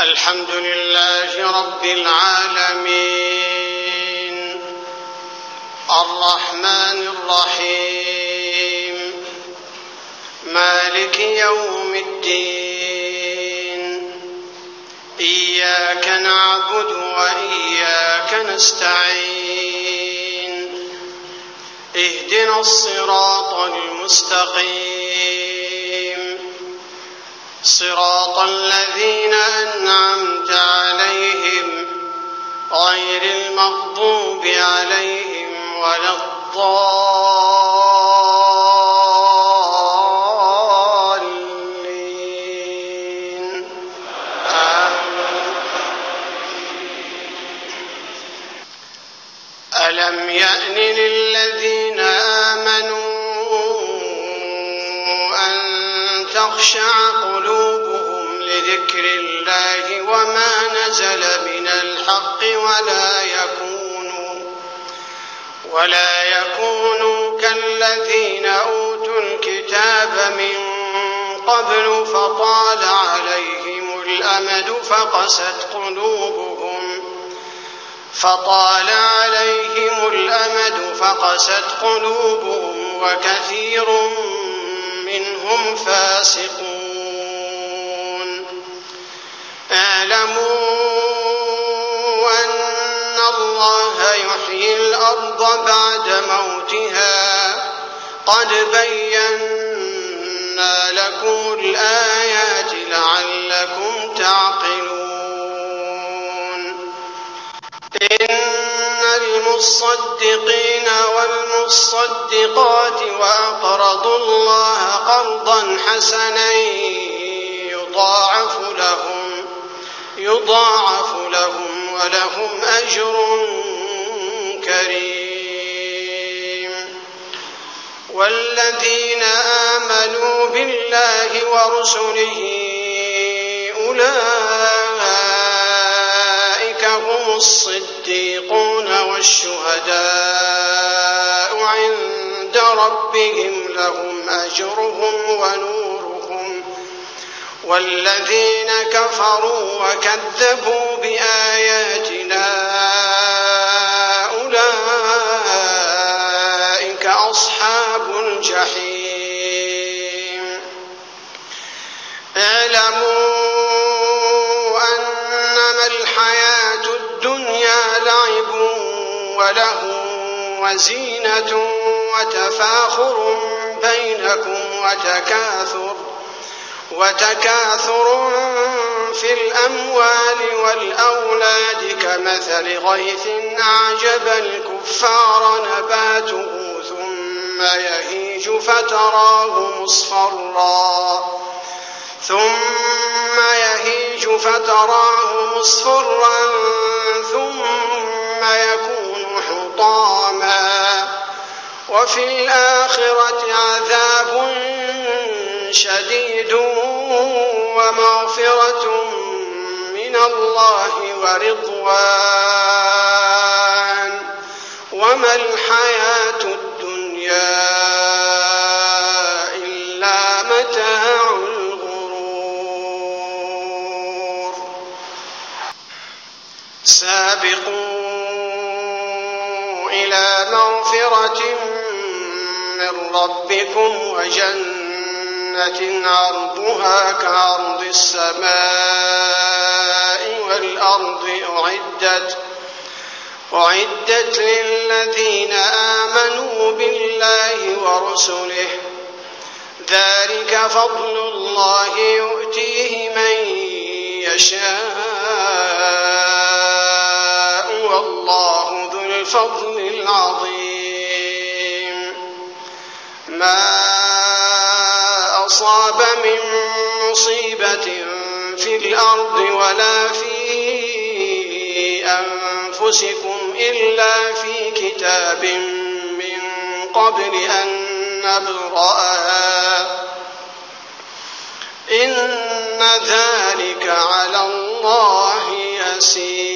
الحمد لله رب العالمين الرحمن الرحيم مالك يوم الدين إياك نعبد وإياك نستعين اهدنا الصراط المستقيم صراط الذين أنعمت عليهم غير المغضوب عليهم ولا الضالين آمين. ألم يأن للذين آمنوا أن تخشع قلوبهم لذكر الله وما نزل من الحق ولا يكونوا كالذين أوتوا الكتاب من قبل فطال عليهم الأمد فقست قلوبهم وكثير منهم فاسقون. اعلموا أن الله يحيي الأرض بعد موتها قد بينا لكم الآيات لعلكم تعقلون. إن المصدقين والمصدقات وأقرضوا الله قرضا حسنا يضاعف لهم ولهم أجر كريم. والذين آمنوا بالله ورسله أولئك هم الصديقون والشهداء عند ربهم لهم أجرهم ونورهم. والذين كفروا وكذبوا بآياتنا أولئك أصحاب الجحيم. اعلموا أنما الحياة الدنيا لعب وله وزينة وتفاخر بينكم وتكاثر في الأموال والأولاد كمثل غيث أعجب الكفار نباته ثم يهيج فتراه مصفرا ثم يكون حطاما وفي الآخرة عذاب شديد ومغفرة من الله ورضوان وما الحياة الدنيا إلا متاع الغرور. سابقوا إلى مغفرة من ربكم وجنة عرضها كعرض السماء والأرض أعدت للذين آمنوا بالله ورسله ذلك فضل الله يؤتيه من يشاء والله ذو الفضل العظيم. ما أصاب من مصيبة في الأرض ولا في أنفسكم إلا في كتاب من قبل أن نبرأها إن ذلك على الله يسير.